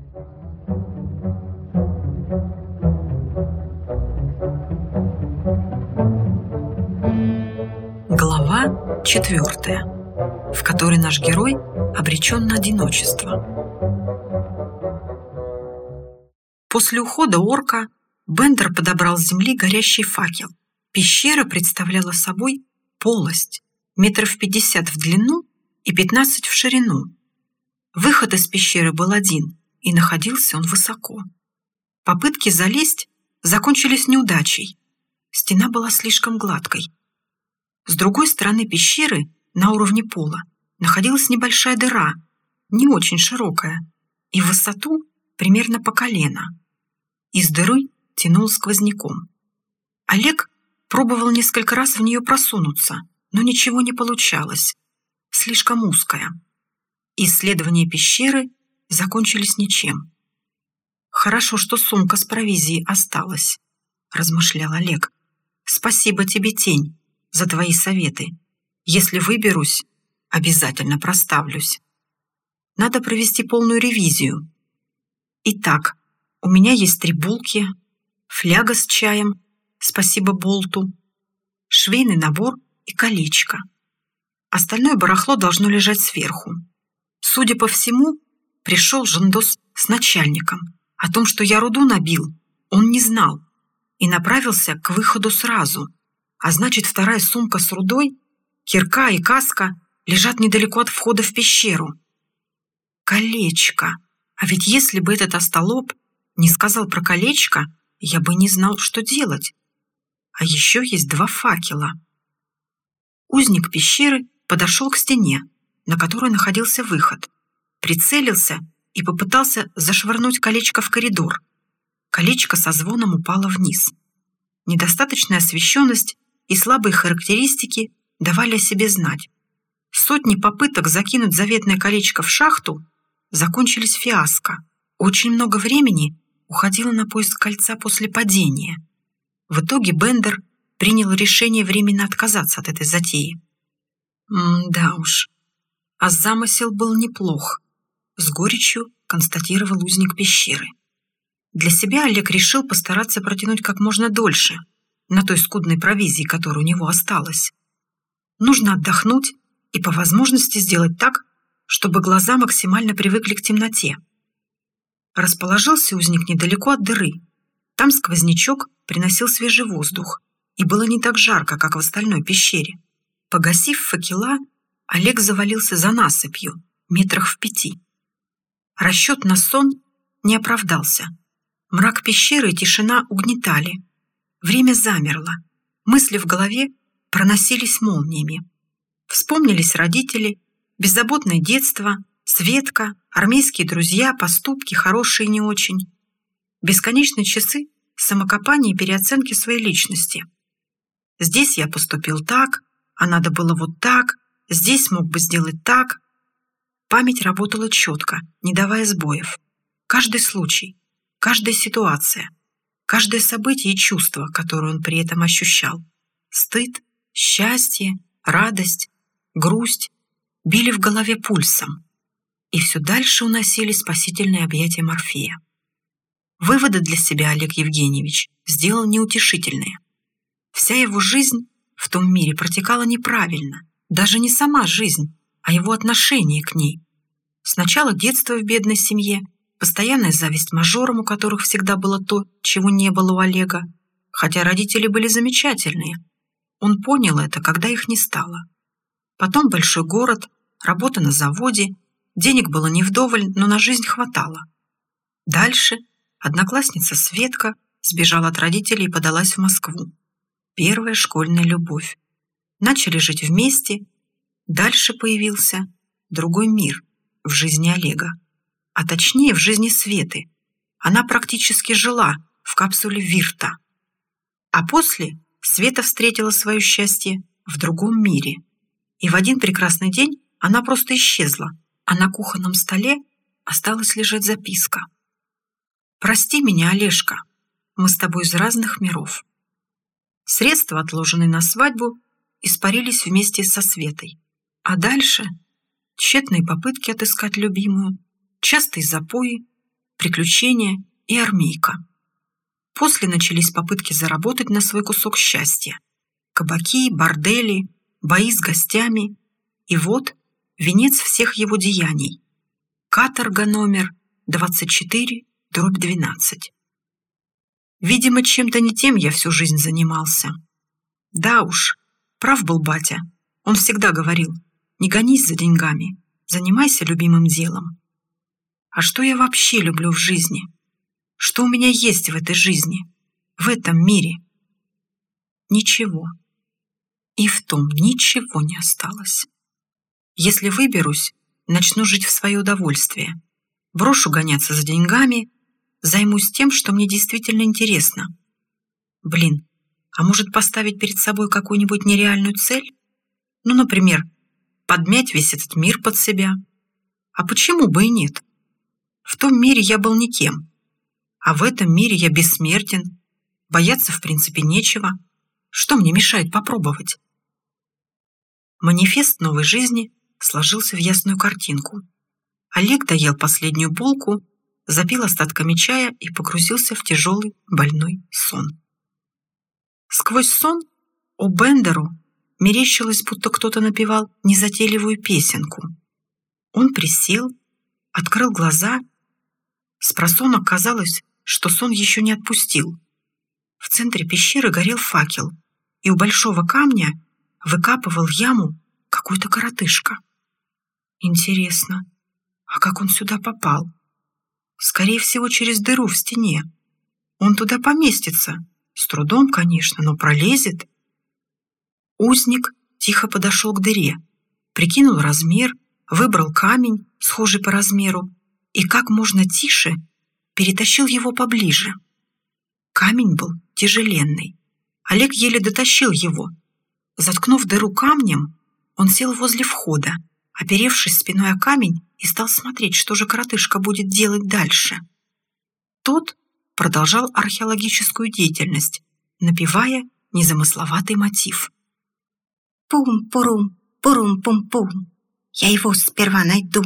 Глава 4, в которой наш герой обречен на одиночество. После ухода орка Бендер подобрал с земли горящий факел. Пещера представляла собой полость, 50 в длину и 15 в ширину. Выход из пещеры был один, и находился он высоко. Попытки залезть закончились неудачей. Стена была слишком гладкой. С другой стороны пещеры, на уровне пола, находилась небольшая дыра, не очень широкая, и в высоту примерно по колено. Из дыры тянул сквозняком. Олег пробовал несколько раз в нее просунуться, но ничего не получалось. Слишком узкая. Исследования пещеры закончились ничем. «Хорошо, что сумка с провизией осталась», — размышлял Олег. «Спасибо тебе, тень, за твои советы. Если выберусь, обязательно проставлюсь. Надо провести полную ревизию. Итак, у меня есть 3 булки, фляга с чаем, спасибо Болту, швейный набор и колечко. Остальное барахло должно лежать сверху. Судя по всему, пришел Жандос с начальником. О том, что я руду набил, он не знал и направился к выходу сразу. А значит, вторая сумка с рудой, кирка и каска лежат недалеко от входа в пещеру. Колечко. А ведь если бы этот остолоп не сказал про колечко, я бы не знал, что делать. А еще есть 2 факела. Узник пещеры подошел к стене, на которой находился выход, прицелился и попытался зашвырнуть колечко в коридор. Колечко со звоном упало вниз. Недостаточная освещенность и слабые характеристики давали о себе знать. Сотни попыток закинуть заветное колечко в шахту закончились фиаско. Очень много времени уходило на поиск кольца после падения. В итоге Бендер принял решение временно отказаться от этой затеи. Да уж, а замысел был неплох, с горечью констатировал узник пещеры. Для себя Олег решил постараться протянуть как можно дольше на той скудной провизии, которая у него осталась. Нужно отдохнуть и по возможности сделать так, чтобы глаза максимально привыкли к темноте. Расположился узник недалеко от дыры. Там сквознячок приносил свежий воздух, и было не так жарко, как в остальной пещере. Погасив факела, Олег завалился за насыпью, метрах в 5. Расчет на сон не оправдался. Мрак пещеры и тишина угнетали. Время замерло. Мысли в голове проносились молниями. Вспомнились родители, беззаботное детство, Светка, армейские друзья, поступки, хорошие и не очень. Бесконечные часы самокопания и переоценки своей личности. Здесь я поступил так, а надо было вот так, здесь мог бы сделать так. Память работала четко, не давая сбоев. Каждый случай, каждая ситуация, каждое событие и чувство, которое он при этом ощущал. Стыд, счастье, радость, грусть били в голове пульсом и все дальше уносили спасительные объятия Морфея. Выводы для себя Олег Евгеньевич сделал неутешительные. Вся его жизнь в том мире протекала неправильно, даже не сама жизнь, а его отношение к ней. Сначала детство в бедной семье, постоянная зависть мажорам, у которых всегда было то, чего не было у Олега, хотя родители были замечательные. Он понял это, когда их не стало. Потом большой город, работа на заводе, денег было не вдоволь, но на жизнь хватало. Дальше одноклассница Светка сбежала от родителей и подалась в Москву. Первая школьная любовь. Начали жить вместе. Дальше появился другой мир в жизни Олега. А точнее, в жизни Светы. Она практически жила в капсуле Вирта. А после Света встретила свое счастье в другом мире. И в один прекрасный день она просто исчезла, а на кухонном столе осталась лежать записка. «Прости меня, Олежка, мы с тобой из разных миров». Средства, отложенные на свадьбу, испарились вместе со Светой. А дальше тщетные попытки отыскать любимую, частые запои, приключения и армейка. После начались попытки заработать на свой кусок счастья. Кабаки, бордели, бои с гостями. И вот венец всех его деяний. Каторга номер 24/12. Видимо, чем-то не тем я всю жизнь занимался. Да уж, прав был батя. Он всегда говорил: не гонись за деньгами, занимайся любимым делом. А что я вообще люблю в жизни? Что у меня есть в этой жизни, в этом мире? Ничего. И в том ничего не осталось. Если выберусь, начну жить в свое удовольствие. Брошу гоняться за деньгами, займусь тем, что мне действительно интересно. Блин, а может поставить перед собой какую-нибудь нереальную цель? Ну, например, подмять весь этот мир под себя. А почему бы и нет? В том мире я был никем, а в этом мире я бессмертен. Бояться, в принципе, нечего. Что мне мешает попробовать? Манифест новой жизни сложился в ясную картинку. Олег доел последнюю булку, запил остатками чая и погрузился в тяжелый больной сон. Сквозь сон о Бендеру мерещилось, будто кто-то напевал незатейливую песенку. Он присел, открыл глаза. Спросонок казалось, что сон еще не отпустил. В центре пещеры горел факел, и у большого камня выкапывал яму какой-то коротышка. Интересно, а как он сюда попал? Скорее всего, через дыру в стене. Он туда поместится. С трудом, конечно, но пролезет. Узник тихо подошел к дыре, прикинул размер, выбрал камень, схожий по размеру, и как можно тише перетащил его поближе. Камень был тяжеленный. Олег еле дотащил его. Заткнув дыру камнем, он сел возле входа, оперевшись спиной о камень, и стал смотреть, что же коротышка будет делать дальше. Тот продолжал археологическую деятельность, напевая незамысловатый мотив. Пум-пурум, пурум-пум-пум, я его сперва найду.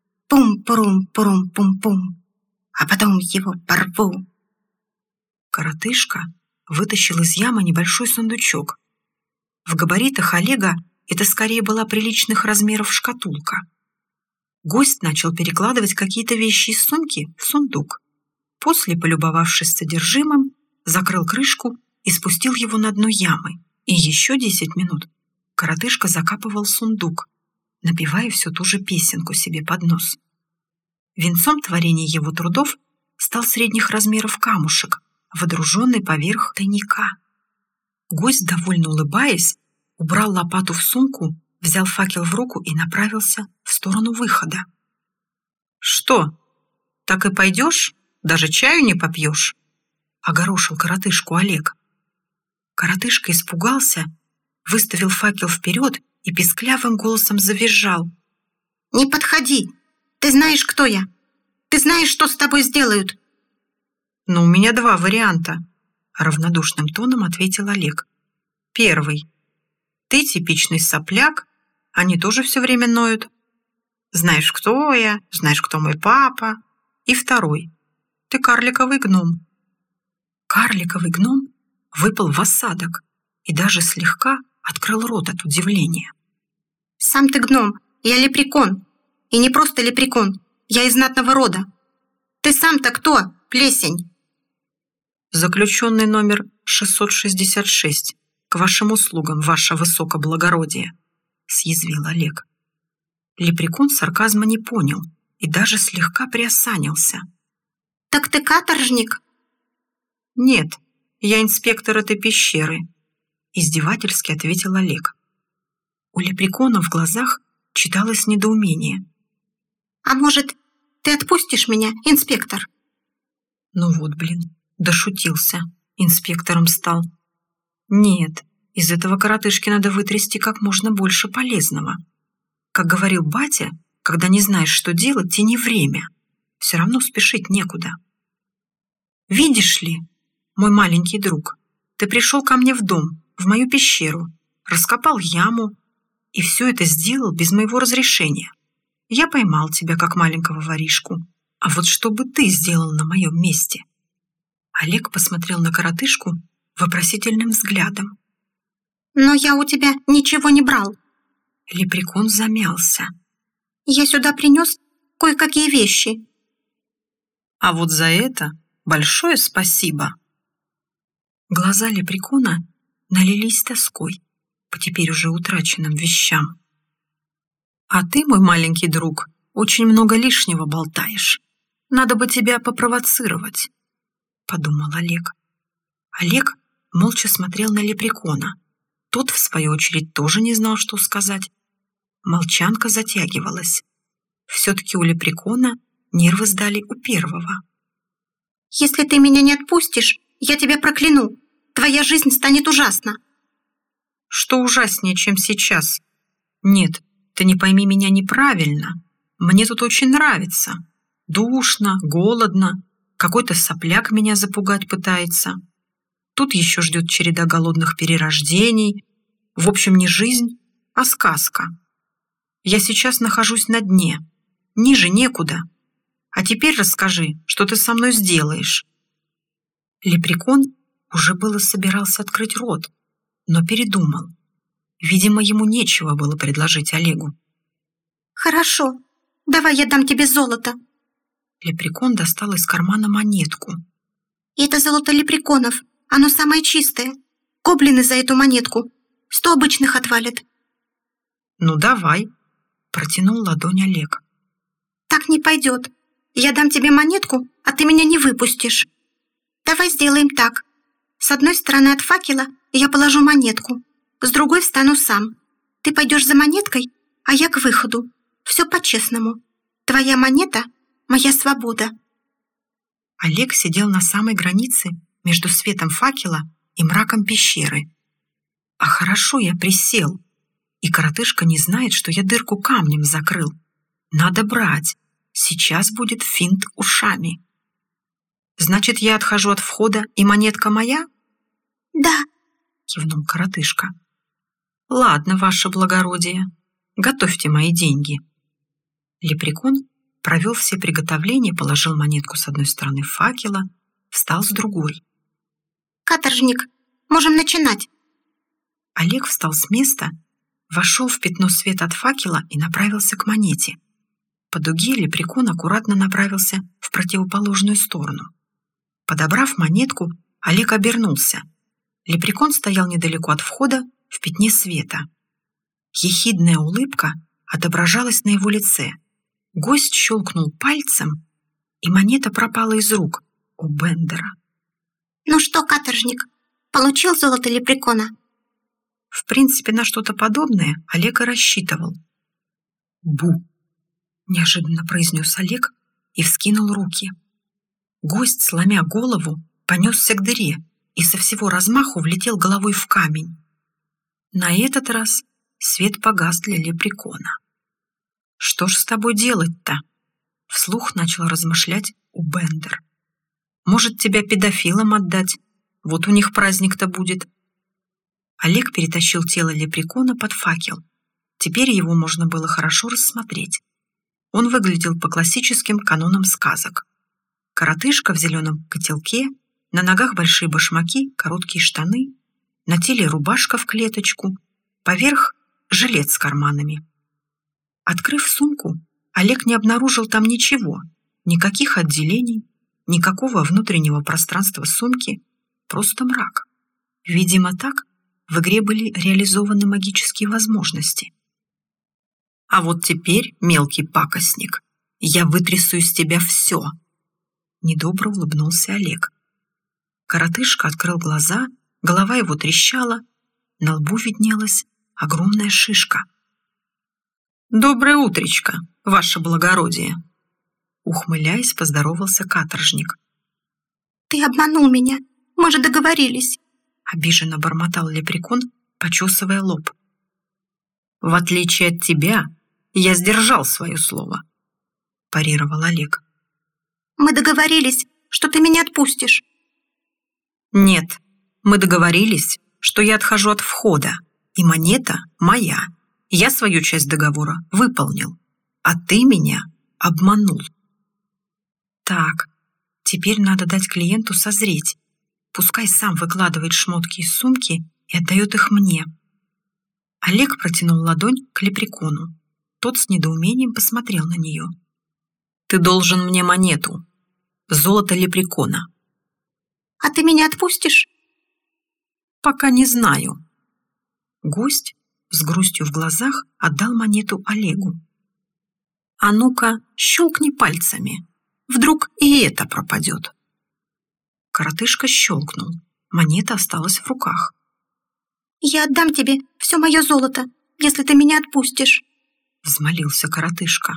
Пум-пурум-пурум-пум-пум, а потом его порву. Коротышка вытащил из ямы небольшой сундучок. В габаритах Олега это скорее была приличных размеров шкатулка. Гость начал перекладывать какие-то вещи из сумки в сундук. После, полюбовавшись содержимым, закрыл крышку и спустил его на дно ямы. И еще 10 минут коротышка закапывал сундук, напевая всю ту же песенку себе под нос. Венцом творения его трудов стал средних размеров камушек, водруженный поверх тайника. Гость, довольно улыбаясь, убрал лопату в сумку, взял факел в руку и направился в сторону выхода. «Что, так и пойдешь? Даже чаю не попьешь?» — огорошил коротышку Олег. Коротышка испугался, выставил факел вперед и писклявым голосом завизжал. «Не подходи! Ты знаешь, кто я! Ты знаешь, что с тобой сделают!» «Но у меня 2 варианта», — равнодушным тоном ответил Олег. «Первый. Ты типичный сопляк, они тоже все время ноют. Знаешь, кто я, знаешь, кто мой папа. И второй. Ты карликовый гном». Карликовый гном выпал в осадок и даже слегка открыл рот от удивления. «Сам ты гном, я лепрекон. И не просто лепрекон, я из знатного рода. Ты сам-то кто, плесень?» «Заключенный номер 666. К вашим услугам, ваше высокоблагородие», — съязвил Олег. Лепрекон сарказма не понял и даже слегка приосанился. «Так ты каторжник?» «Нет, я инспектор этой пещеры», — издевательски ответил Олег. У лепрекона в глазах читалось недоумение. «А может, ты отпустишь меня, инспектор?» Ну вот, блин, дошутился, инспектором стал. Нет, из этого коротышки надо вытрясти как можно больше полезного. Как говорил батя, когда не знаешь, что делать, тяни время. Все равно спешить некуда. «Видишь ли, мой маленький друг, ты пришел ко мне в дом, в мою пещеру, раскопал яму и все это сделал без моего разрешения. Я поймал тебя, как маленького воришку, А вот что бы ты сделал на моем месте? Олег посмотрел на коротышку вопросительным взглядом. Но я у тебя ничего не брал. Лепрекон замялся. Я сюда принес кое-какие вещи. А вот за это большое спасибо. Глаза Лепрекона налились тоской по теперь уже утраченным вещам. А ты, мой маленький друг, очень много лишнего болтаешь. Надо бы тебя попровоцировать, подумал Олег. Олег молча смотрел на Лепрекона. Тот, в свою очередь, тоже не знал, что сказать. Молчанка затягивалась. Все-таки у Лепрекона нервы сдали у первого. Если ты меня не отпустишь, я тебя прокляну. Твоя жизнь станет ужасна. Что ужаснее, чем сейчас? Нет, ты не пойми меня неправильно. Мне тут очень нравится. Душно, голодно. Какой-то сопляк меня запугать пытается. Тут еще ждет череда голодных перерождений. В общем, не жизнь, а сказка. Я сейчас нахожусь на дне. Ниже некуда. А теперь расскажи, что ты со мной сделаешь. Лепрекон уже было собирался открыть рот, но передумал. Видимо, ему нечего было предложить Олегу. Хорошо, давай я дам тебе золото. Лепрекон достал из кармана монетку. Это золото лепреконов, оно самое чистое. Гоблины за эту монетку 100 обычных отвалят. Ну давай, протянул ладонь Олег. Так не пойдет. Я дам тебе монетку, а ты меня не выпустишь. Давай сделаем так. С одной стороны от факела я положу монетку, с другой встану сам. Ты пойдешь за монеткой, а я к выходу. Все по-честному. Твоя монета — моя свобода. Олег сидел на самой границе между светом факела и мраком пещеры. А хорошо я присел, и коротышка не знает, что я дырку камнем закрыл. Надо брать. Сейчас будет финт ушами. Значит, я отхожу от входа, и монетка моя? Да, кивнул коротышка. Ладно, ваше благородие, готовьте мои деньги. Лепрекон провел все приготовления, положил монетку с одной стороны факела, встал с другой. Каторжник, можем начинать. Олег встал с места, вошел в пятно света от факела и направился к монете. По дуге Лепрекон аккуратно направился в противоположную сторону. Подобрав монетку, Олег обернулся. Лепрекон стоял недалеко от входа в пятне света. Ехидная улыбка отображалась на его лице. Гость щелкнул пальцем, и монета пропала из рук у Бендера. Ну что, каторжник, получил золото лепрекона? В принципе, на что-то подобное Олег и рассчитывал. «Бу!» — неожиданно произнес Олег и вскинул руки. Гость, сломя голову, понесся к дыре и со всего размаху влетел головой в камень. На этот раз свет погас для Лепрекона. «Что ж с тобой делать-то?» — вслух начал размышлять Бендер. «Может, тебя педофилам отдать? Вот у них праздник-то будет». Олег перетащил тело Лепрекона под факел. Теперь его можно было хорошо рассмотреть. Он выглядел по классическим канонам сказок. Коротышка в зеленом котелке, на ногах большие башмаки, короткие штаны, на теле рубашка в клеточку, поверх жилет с карманами. Открыв сумку, Олег не обнаружил там ничего, никаких отделений, никакого внутреннего пространства сумки, просто мрак. Видимо, так в игре были реализованы магические возможности. «А вот теперь, мелкий пакостник, я вытрясу из тебя все!» Недобро улыбнулся Олег. Коротышка открыл глаза, голова его трещала, на лбу виднелась огромная шишка. «Доброе утречко, ваше благородие!» Ухмыляясь, поздоровался каторжник. «Ты обманул меня, мы же договорились!» Обиженно бормотал Лепрекон, почесывая лоб. «В отличие от тебя, я сдержал свое слово», парировал Олег. «Мы договорились, что ты меня отпустишь». «Нет, мы договорились, что я отхожу от входа, и монета моя. Я свою часть договора выполнил, а ты меня обманул». Так, теперь надо дать клиенту созреть. Пускай сам выкладывает шмотки из сумки и отдает их мне. Олег протянул ладонь к лепрекону. Тот с недоумением посмотрел на нее. «Ты должен мне монету. Золото лепрекона». «А ты меня отпустишь?» «Пока не знаю». Гость с грустью в глазах отдал монету Олегу. «А ну-ка, щелкни пальцами. Вдруг и это пропадет». Коротышка щелкнул. Монета осталась в руках. «Я отдам тебе все мое золото, если ты меня отпустишь», — взмолился коротышка.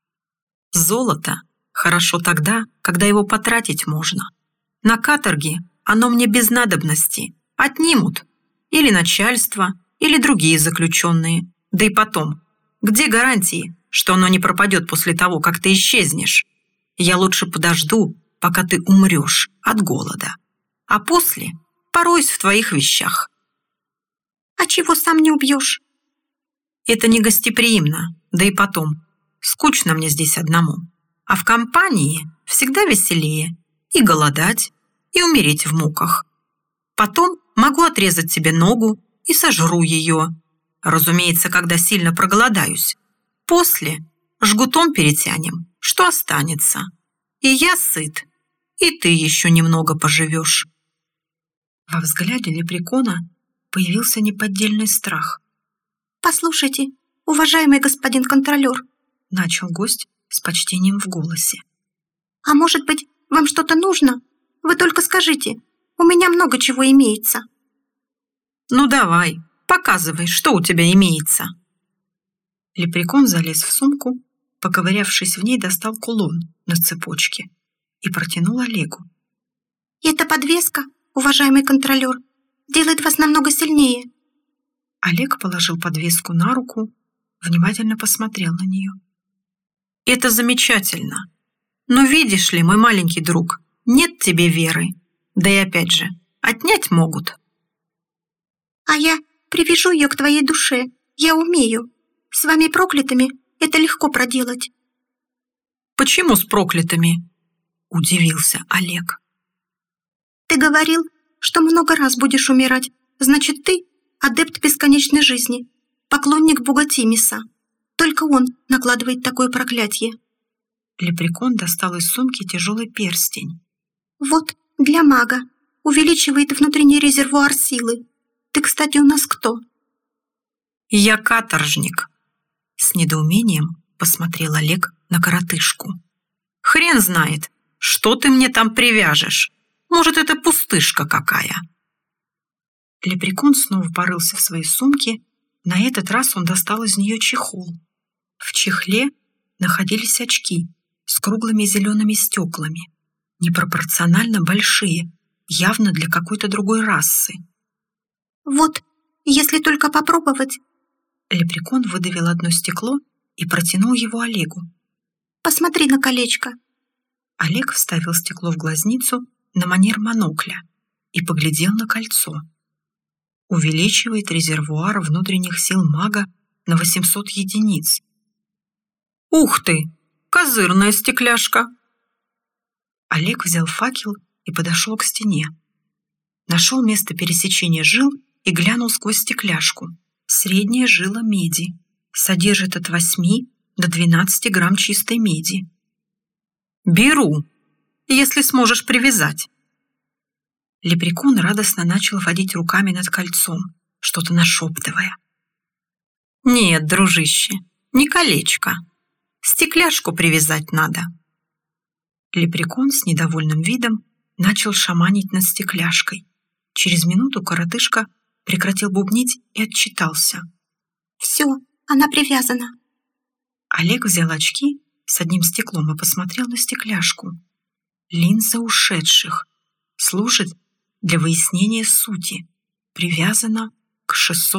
«Золото хорошо тогда, когда его потратить можно. На каторге оно мне без надобности. Отнимут. Или начальство, или другие заключенные. Да и потом, где гарантии, что оно не пропадет после того, как ты исчезнешь? Я лучше подожду, пока ты умрешь от голода. А после пороюсь в твоих вещах». «А чего сам не убьешь?» «Это не гостеприимно, да и потом. Скучно мне здесь одному. А в компании всегда веселее. И голодать, и умереть в муках. Потом могу отрезать себе ногу и сожру ее. Разумеется, когда сильно проголодаюсь. После жгутом перетянем, что останется. И я сыт, и ты еще немного поживешь». Во взгляде лепрекона появился неподдельный страх. «Послушайте, уважаемый господин контролер», — начал гость с почтением в голосе. «а может быть, вам что-то нужно? Вы только скажите, у меня много чего имеется». «Ну давай, показывай, что у тебя имеется». Лепрекон залез в сумку, поковырявшись в ней, достал кулон на цепочке и протянул Олегу. «Эта подвеска, уважаемый контролер, делает вас намного сильнее». Олег положил подвеску на руку, внимательно посмотрел на нее. «Это замечательно. Но видишь ли, мой маленький друг, нет тебе веры. Да и опять же, отнять могут». «А я привяжу ее к твоей душе. Я умею. С вами проклятыми это легко проделать». «Почему с проклятыми?» – удивился Олег. «Ты говорил, что много раз будешь умирать. Значит, ты адепт бесконечной жизни, поклонник бога Тимиса. Только он накладывает такое проклятие». Лепрекон достал из сумки тяжелый перстень. «Вот, для мага. Увеличивает внутренний резервуар силы. Ты, кстати, у нас кто?» «Я каторжник», — с недоумением посмотрел Олег на коротышку. «Хрен знает, что ты мне там привяжешь. Может, это пустышка какая». Лепрекон снова порылся в своей сумке. На этот раз он достал из нее чехол. В чехле находились очки с круглыми зелеными стеклами, непропорционально большие, явно для какой-то другой расы. «Вот, если только попробовать». Лепрекон выдавил одно стекло и протянул его Олегу. «Посмотри на колечко». Олег вставил стекло в глазницу на манер монокля и поглядел на кольцо. Увеличивает резервуар внутренних сил мага на 800 единиц. «Ух ты! Козырная стекляшка!» Олег взял факел и подошел к стене. Нашел место пересечения жил и глянул сквозь стекляшку. Средняя жила меди. Содержит от 8 до 12 грамм чистой меди. «Беру, если сможешь привязать». Лепрекон радостно начал водить руками над кольцом, что-то нашептывая. «Нет, дружище, не колечко. Стекляшку привязать надо». Лепрекон с недовольным видом начал шаманить над стекляшкой. Через минуту коротышка прекратил бубнить и отчитался. «Все, она привязана». Олег взял очки с одним стеклом и посмотрел на стекляшку. Линза ушедших. Служит для выяснения сути. Привязана к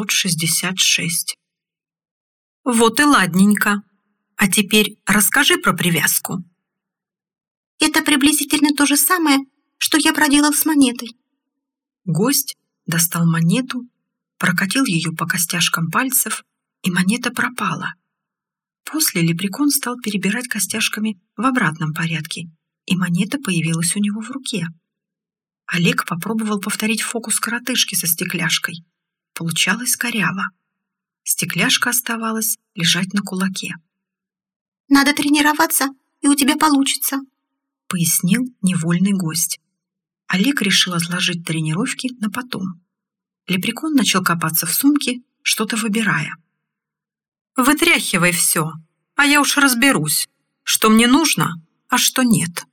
666. «Вот и ладненько. А теперь расскажи про привязку». «Это приблизительно то же самое, что я проделал с монетой». Гость достал монету, прокатил ее по костяшкам пальцев, и монета пропала. После лепрекон стал перебирать костяшками в обратном порядке и монета появилась у него в руке. Олег попробовал повторить фокус коротышки со стекляшкой. Получалось коряво. Стекляшка оставалась лежать на кулаке. «Надо тренироваться, и у тебя получится», — пояснил невольный гость. Олег решил отложить тренировки на потом. Лепрекон начал копаться в сумке, что-то выбирая. «Вытряхивай все, а я уж разберусь, что мне нужно, а что нет».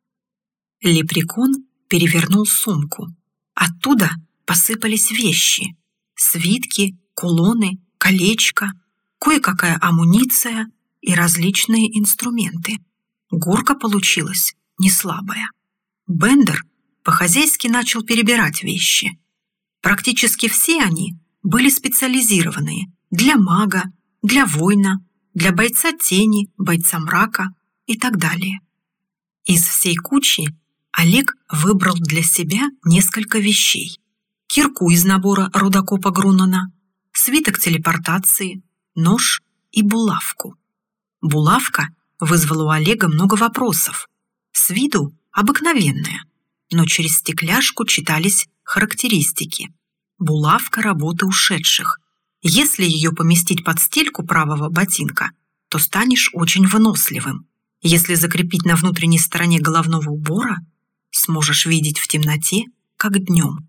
Лепрекон перевернул сумку. Оттуда посыпались вещи: свитки, кулоны, колечко, кое-какая амуниция и различные инструменты. Горка получилась не слабая. Бендер по-хозяйски начал перебирать вещи. Практически все они были специализированные для мага, для воина, для бойца тени, бойца мрака и так далее. Из всей кучи Олег выбрал для себя несколько вещей: кирку из набора рудокопа Груннона, свиток телепортации, нож и булавку. Булавка вызвала у Олега много вопросов. С виду обыкновенная, но через стекляшку читались характеристики. Булавка работы ушедших. Если ее поместить под стельку правого ботинка, то станешь очень выносливым. Если закрепить на внутренней стороне головного убора, сможешь видеть в темноте, как днем.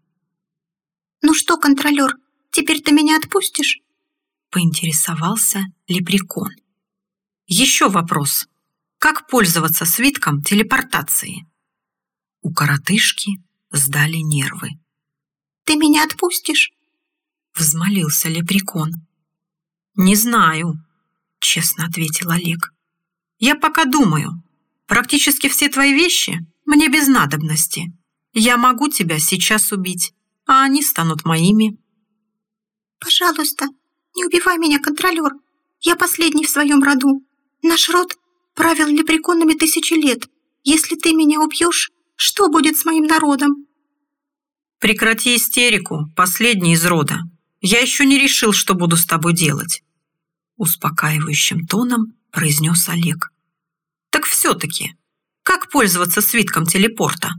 «Ну что, контролер, теперь ты меня отпустишь?» — поинтересовался Лепрекон. «Еще вопрос. Как пользоваться свитком телепортации?» У коротышки сдали нервы. «Ты меня отпустишь?» — взмолился Лепрекон. «Не знаю», — честно ответил Олег. «Я пока думаю. Практически все твои вещи мне без надобности. Я могу тебя сейчас убить, а они станут моими». «Пожалуйста, не убивай меня, контролер. Я последний в своем роду. Наш род правил лепреконами 1000 лет. Если ты меня убьешь, что будет с моим народом?» «Прекрати истерику, последний из рода. Я еще не решил, что буду с тобой делать», — успокаивающим тоном произнес Олег. «Так все-таки, как пользоваться свитком телепорта?»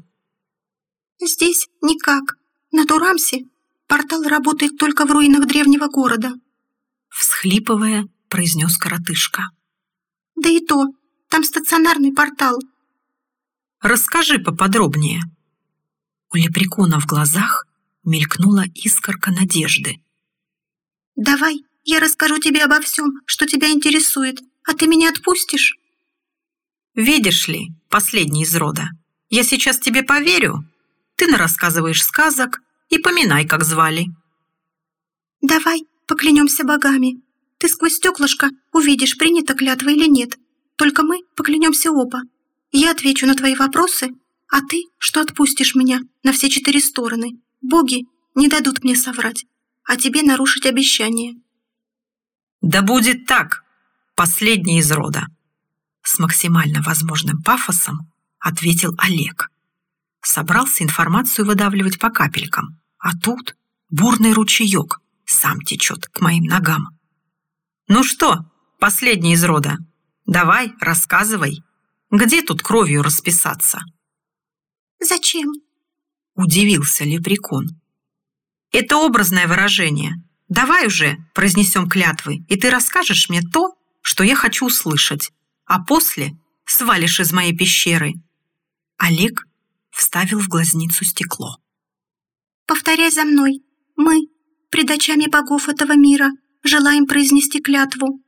«Здесь никак. На Турамсе портал работает только в руинах древнего города», — всхлипывая, произнес коротышка. «Да и то, там стационарный портал». «Расскажи поподробнее». У Лепрекона в глазах мелькнула искорка надежды. «Давай, я расскажу тебе обо всем, что тебя интересует, а ты меня отпустишь?» «Видишь ли, последний из рода, я сейчас тебе поверю, ты нарассказываешь сказок и поминай, как звали». «Давай, поклянемся богами. Ты сквозь стеклышко увидишь, принята клятва или нет. Только мы поклянемся оба. Я отвечу на твои вопросы, а ты, что отпустишь меня на все 4 стороны. Боги не дадут мне соврать, а тебе нарушить обещание». «Да будет так, последний из рода», — с максимально возможным пафосом ответил Олег. Собрался информацию выдавливать по капелькам, а тут бурный ручеек сам течет к моим ногам. «Ну что, последний из рода, давай, рассказывай, где тут кровью расписаться?» «Зачем?» — удивился Лепрекон. «Это образное выражение. Давай уже произнесем клятвы, и ты расскажешь мне то, что я хочу услышать, а после свалишь из моей пещеры». Олег вставил в глазницу стекло. «Повторяй за мной. Мы, пред очами богов этого мира, желаем произнести клятву».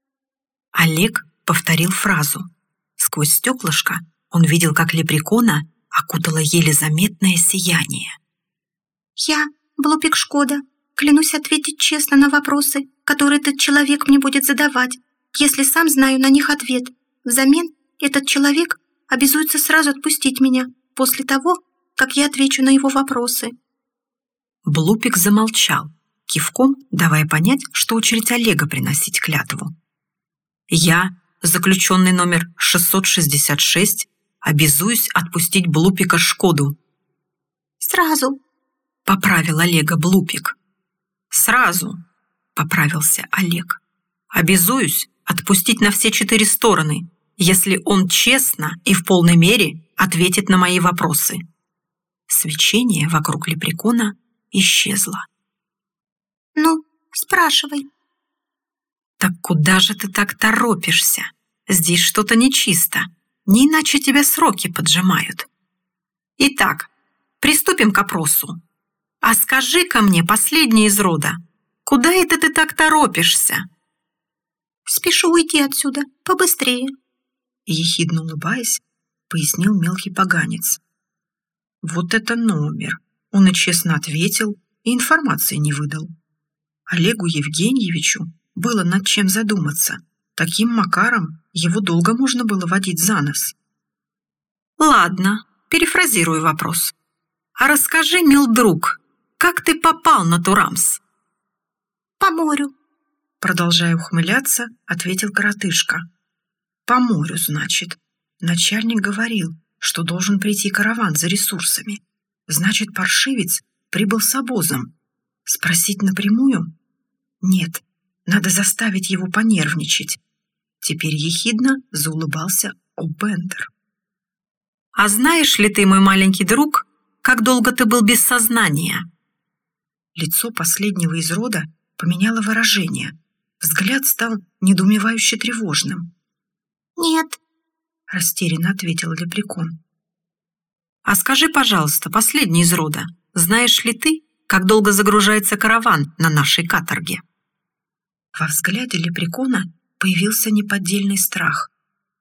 Олег повторил фразу. Сквозь стеклышко он видел, как Лепрекона окутало еле заметное сияние. «Я, Блупик Шкода, клянусь ответить честно на вопросы, которые этот человек мне будет задавать, если сам знаю на них ответ. Взамен этот человек обязуется сразу отпустить меня после того, как я отвечу на его вопросы». Блупик замолчал, кивком давая понять, что очередь Олега приносить клятву. «Я, заключенный номер 666, обязуюсь отпустить Блупика Шкоду». «Сразу», — поправил Олега Блупик. «Сразу», — поправился Олег. «Обязуюсь отпустить на все 4 стороны, если он честно и в полной мере ответит на мои вопросы». Свечение вокруг лепрекона исчезло. «Ну, спрашивай». «Так куда же ты так торопишься? Здесь что-то нечисто, не иначе тебя сроки поджимают. Итак, приступим к опросу. А скажи-ка мне, последний из рода, куда это ты так торопишься?» «Спешу уйти отсюда, побыстрее», — ехидно улыбаясь, пояснил мелкий поганец. Вот это номер! Он и честно ответил, и информации не выдал. Олегу Евгеньевичу было над чем задуматься. Таким макаром его долго можно было водить за нос. «Ладно, перефразирую вопрос. А расскажи, мил друг, как ты попал на Турамс?» «По морю», — продолжая ухмыляться, ответил коротышка. «По морю, значит. Начальник говорил, что должен прийти караван за ресурсами. Значит, паршивец прибыл с обозом. Спросить напрямую? Нет, надо заставить его понервничать». Теперь ехидно заулыбался О'Бендер. «А знаешь ли ты, мой маленький друг, как долго ты был без сознания?» Лицо последнего из рода поменяло выражение. Взгляд стал недоумевающе тревожным. «Нет», — растерянно ответил лепрекон. «А скажи, пожалуйста, последний из рода, знаешь ли ты, как долго загружается караван на нашей каторге?» Во взгляде лепрекона появился неподдельный страх.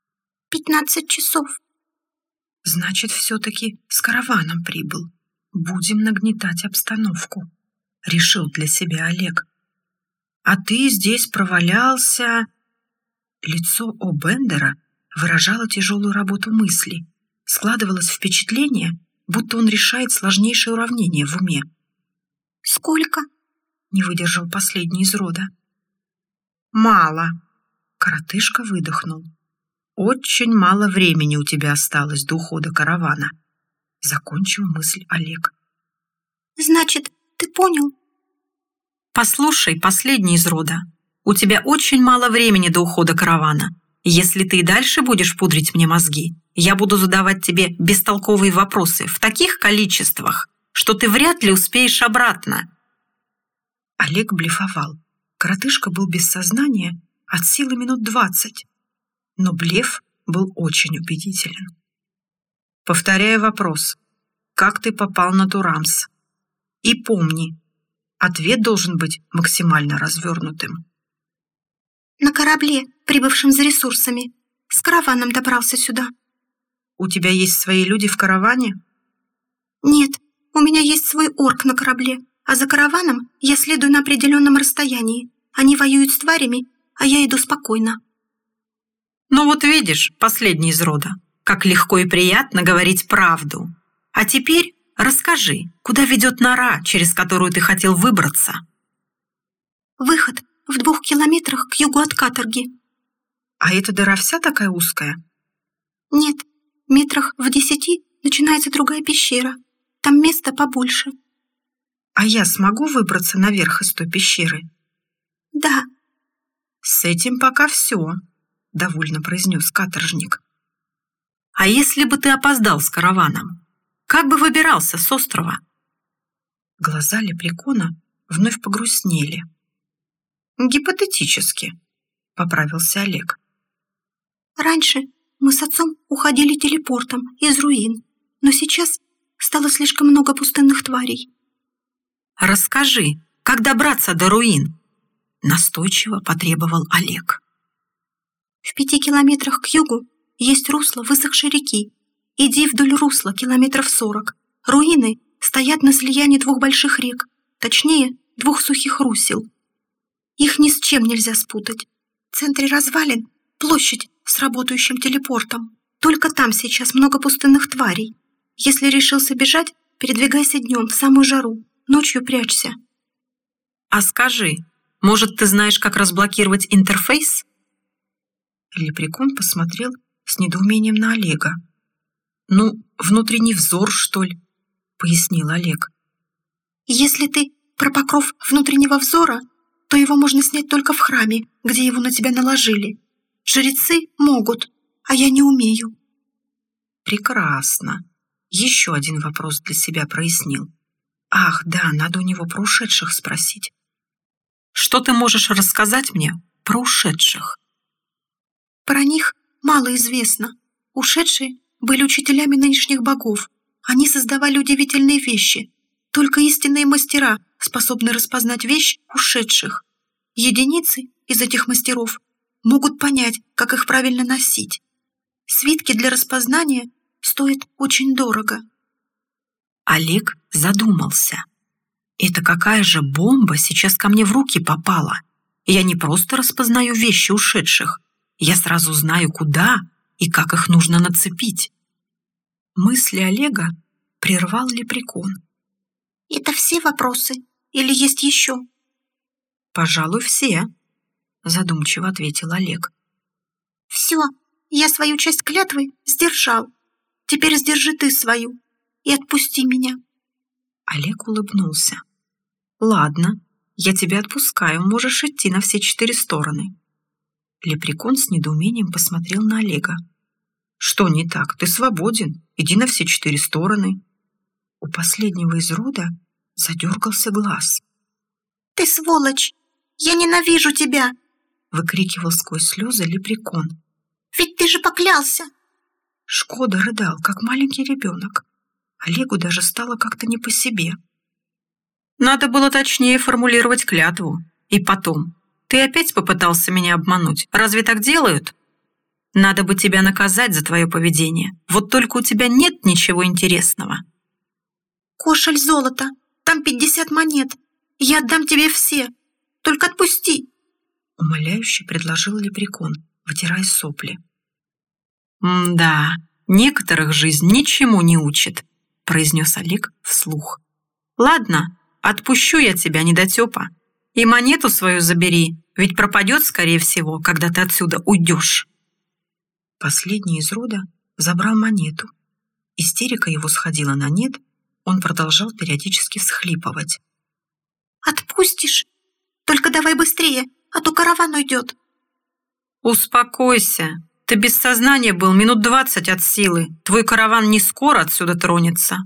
15 часов. «Значит, все-таки с караваном прибыл. Будем нагнетать обстановку», — решил для себя Олег. «А ты здесь провалялся...» Лицо О'Бендера выражало тяжелую работу мысли. Складывалось впечатление, будто он решает сложнейшее уравнение в уме. «Сколько?» — не выдержал последний из рода. «Мало», — коротышка выдохнул. «Очень мало времени у тебя осталось до ухода каравана», — закончил мысль Олег. «Значит, ты понял?» «Послушай, последний из рода, у тебя очень мало времени до ухода каравана. Если ты и дальше будешь пудрить мне мозги, я буду задавать тебе бестолковые вопросы в таких количествах, что ты вряд ли успеешь обратно». Олег блефовал. Коротышка был без сознания от силы минут 20, но блеф был очень убедителен. «Повторяю вопрос. Как ты попал на Турамс? И помни, ответ должен быть максимально развернутым». «На корабле, прибывшем за ресурсами. С караваном добрался сюда». «У тебя есть свои люди в караване?» «Нет, у меня есть свой орк на корабле, а за караваном я следую на определенном расстоянии. Они воюют с тварями, а я иду спокойно». «Ну вот видишь, последний из рода, как легко и приятно говорить правду. А теперь расскажи, куда ведет нора, через которую ты хотел выбраться?» «Выход в 2 километрах к югу от каторги». «А эта дыра вся такая узкая?» «Нет, метрах в 10 начинается другая пещера. Там места побольше». «А я смогу выбраться наверх из той пещеры?» «Да». «С этим пока все», — довольно произнес каторжник. «А если бы ты опоздал с караваном? Как бы выбирался с острова?» Глаза лепрекона вновь погрустнели. «Гипотетически», — поправился Олег. «Раньше мы с отцом уходили телепортом из руин, но сейчас стало слишком много пустынных тварей». «Расскажи, как добраться до руин?» — настойчиво потребовал Олег. «В 5 километрах к югу есть русло высохшей реки. Иди вдоль русла километров 40. Руины стоят на слиянии 2 больших рек, точнее, 2 сухих русел. Их ни с чем нельзя спутать. В центре развалин площадь с работающим телепортом. Только там сейчас много пустынных тварей. Если решился бежать, передвигайся днем в самую жару, ночью прячься». «А скажи, может, ты знаешь, как разблокировать интерфейс?» Лепрекон посмотрел с недоумением на Олега. «Ну, внутренний взор, что ли?» — пояснил Олег. «Если ты про покров внутреннего взора, то его можно снять только в храме, где его на тебя наложили. Жрецы могут, а я не умею». Прекрасно. Еще один вопрос для себя прояснил. Ах, да, надо у него про ушедших спросить. Что ты можешь рассказать мне про ушедших? Про них мало известно. Ушедшие были учителями нынешних богов. Они создавали удивительные вещи. Только истинные мастера способны распознать вещь ушедших. Единицы из этих мастеров могут понять, как их правильно носить. Свитки для распознания стоят очень дорого. Олег задумался. Это какая же бомба сейчас ко мне в руки попала? Я не просто распознаю вещи ушедших, я сразу знаю, куда и как их нужно нацепить. Мысли Олега прервал лепрекон. Это все вопросы? Или есть еще? Пожалуй, все, задумчиво ответил Олег. Все, я свою часть клятвы сдержал. Теперь сдержи ты свою и отпусти меня. Олег улыбнулся. Ладно, я тебя отпускаю, можешь идти на все 4 стороны. Лепрекон с недоумением посмотрел на Олега. Что не так? Ты свободен, иди на все 4 стороны. У последнего из рода задергался глаз. Ты сволочь! Я ненавижу тебя! Выкрикивал сквозь слезы лепрекон. Ведь ты же поклялся! Шкода рыдал, как маленький ребенок. Олегу даже стало как-то не по себе. Надо было точнее формулировать клятву. И потом, ты опять попытался меня обмануть. Разве так делают? Надо бы тебя наказать за твое поведение. Вот только у тебя нет ничего интересного. Кошель золота, там 50 монет. Я отдам тебе все. Только отпусти. Умоляюще предложил лепрекон, вытирая сопли. Да, некоторых жизнь ничему не учит, произнес Олег вслух. Ладно, отпущу я тебя, недотепа. И монету свою забери, ведь пропадет, скорее всего, когда ты отсюда уйдешь. Последний из рода забрал монету. Истерика его сходила на нет, он продолжал периодически всхлипывать. «Отпустишь? Только давай быстрее, а то караван уйдет». «Успокойся. Ты без сознания был минут 20 от силы. Твой караван не скоро отсюда тронется».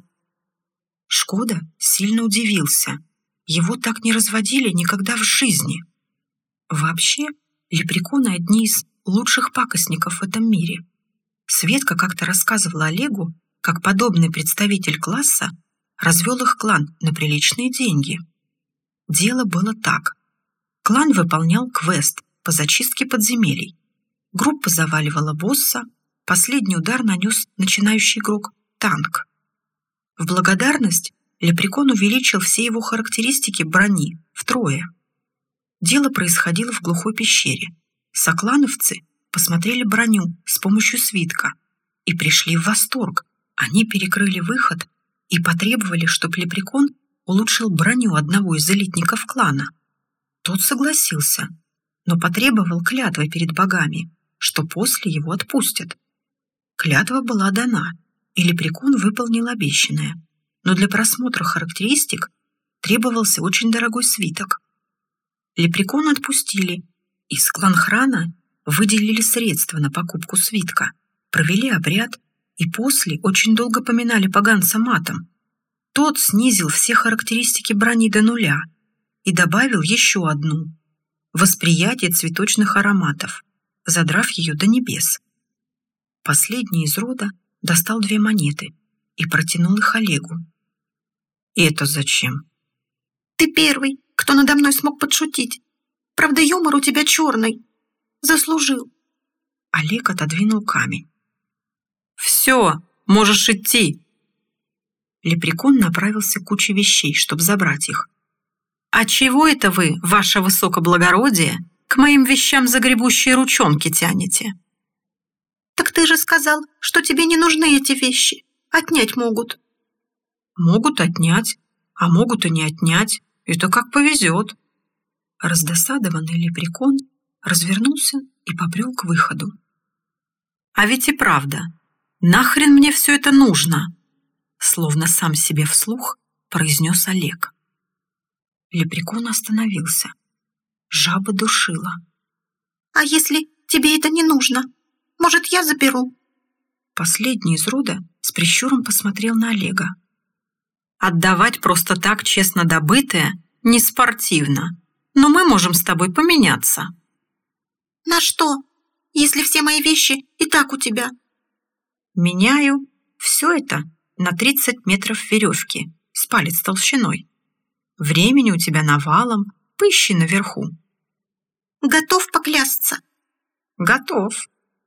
Шкода сильно удивился. Его так не разводили никогда в жизни. Вообще, лепреконы одни из лучших пакостников в этом мире. Светка как-то рассказывала Олегу, как подобный представитель класса развел их клан на приличные деньги. Дело было так. Клан выполнял квест по зачистке подземелий. Группа заваливала босса, последний удар нанес начинающий игрок танк. В благодарность лепрекон увеличил все его характеристики брони втрое. Дело происходило в глухой пещере. Соклановцы посмотрели броню с помощью свитка и пришли в восторг. Они перекрыли выход и потребовали, чтобы лепрекон улучшил броню одного из элитников клана. Тот согласился, но потребовал клятвы перед богами, что после его отпустят. Клятва была дана, и лепрекон выполнил обещанное, но для просмотра характеристик требовался очень дорогой свиток. Лепрекона отпустили, из кланхрана выделили средства на покупку свитка, провели обряд и после очень долго поминали поганца матом. Тот снизил все характеристики брони до 0 и добавил еще одну — восприятие цветочных ароматов, задрав ее до небес. Последний из рода достал 2 монеты и протянул их Олегу. «Это зачем?» «Ты первый, кто надо мной смог подшутить. Правда, юмор у тебя черный. Заслужил». Олег отодвинул камень. «Все, можешь идти». Лепрекон направился к куче вещей, чтобы забрать их. «А чего это вы, ваше высокоблагородие, к моим вещам загребущие ручонки тянете?» «Так ты же сказал, что тебе не нужны эти вещи. Отнять могут». «Могут отнять, а могут и не отнять. Это как повезет». Раздосадованный лепрекон развернулся и побрел к выходу. «А ведь и правда, нахрен мне все это нужно?» Словно сам себе вслух произнес Олег. Лепрекон остановился. Жаба душила. «А если тебе это не нужно? Может, я заберу?» Последний из рода с прищуром посмотрел на Олега. «Отдавать просто так честно добытое не спортивно, но мы можем с тобой поменяться». «На что, если все мои вещи и так у тебя?» «Меняю все это на 30 метров веревки с палец толщиной. Времени у тебя навалом, поищи наверху». «Готов поклясться?» «Готов».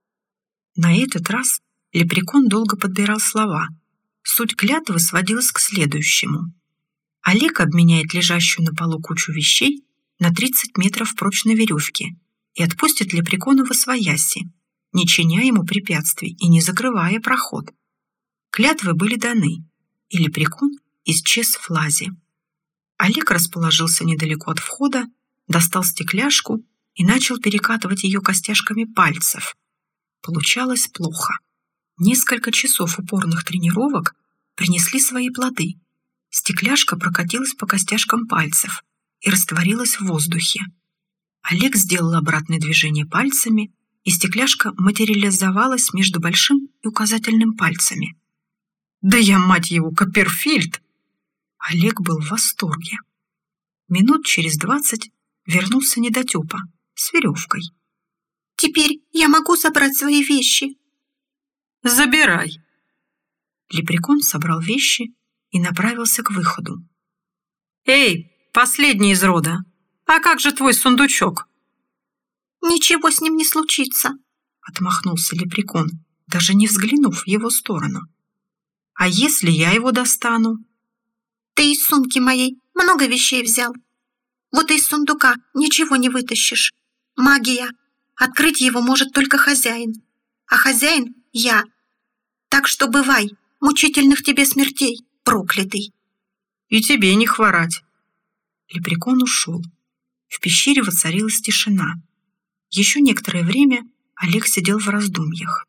На этот раз Лепрекон долго подбирал слова. Суть клятвы сводилась к следующему. Олег обменяет лежащую на полу кучу вещей на 30 метров прочной веревки и отпустит Лепрекона восвояси, не чиня ему препятствий и не закрывая проход. Клятвы были даны, и Лепрекон исчез в лазе. Олег расположился недалеко от входа, достал стекляшку и начал перекатывать ее костяшками пальцев. Получалось плохо. Несколько часов упорных тренировок принесли свои плоды. Стекляшка прокатилась по костяшкам пальцев и растворилась в воздухе. Олег сделал обратное движение пальцами, и стекляшка материализовалась между большим и указательным пальцами. «Да я, мать его, Копперфильд!» Олег был в восторге. Минут через 20 вернулся недотепа с веревкой. «Теперь я могу забрать свои вещи?» «Забирай!» Лепрекон собрал вещи и направился к выходу. «Эй, последний из рода, а как же твой сундучок?» «Ничего с ним не случится», — отмахнулся Лепрекон, даже не взглянув в его сторону. «А если я его достану?» «Ты из сумки моей много вещей взял. Вот из сундука ничего не вытащишь. Магия. Открыть его может только хозяин. А хозяин — я. Так что бывай, мучительных тебе смертей, проклятый». «И тебе не хворать». Лепрекон ушел. В пещере воцарилась тишина. Еще некоторое время Олег сидел в раздумьях.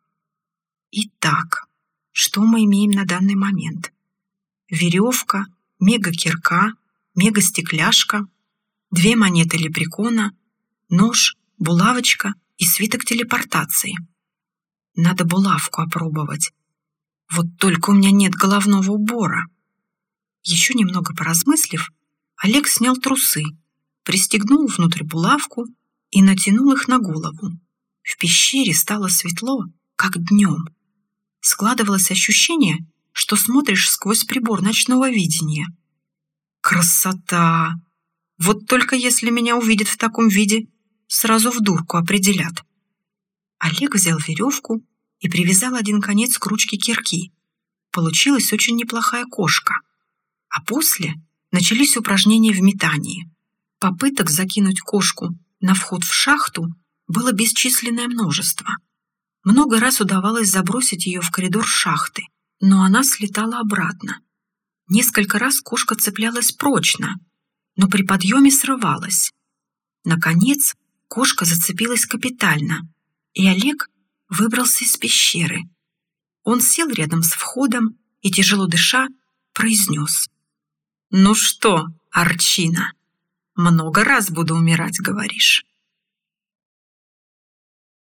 Итак, что мы имеем на данный момент? Веревка, мега-кирка, мега-стекляшка, 2 монеты Лепрекона, нож, булавочка и свиток телепортации. Надо булавку опробовать. Вот только у меня нет головного убора. Еще немного поразмыслив, Олег снял трусы, пристегнул внутрь булавку и натянул их на голову. В пещере стало светло, как днем. Складывалось ощущение, что смотришь сквозь прибор ночного видения. Красота! Вот только если меня увидят в таком виде, сразу в дурку определят. Олег взял веревку и привязал один конец к ручке кирки. Получилась очень неплохая кошка. А после начались упражнения в метании. Попыток закинуть кошку на вход в шахту было бесчисленное множество. Много раз удавалось забросить ее в коридор шахты, но она слетала обратно. Несколько раз кошка цеплялась прочно, но при подъеме срывалась. Наконец, кошка зацепилась капитально, и Олег выбрался из пещеры. Он сел рядом с входом и, тяжело дыша, произнес: «Ну что, Арчина, много раз буду умирать, говоришь?»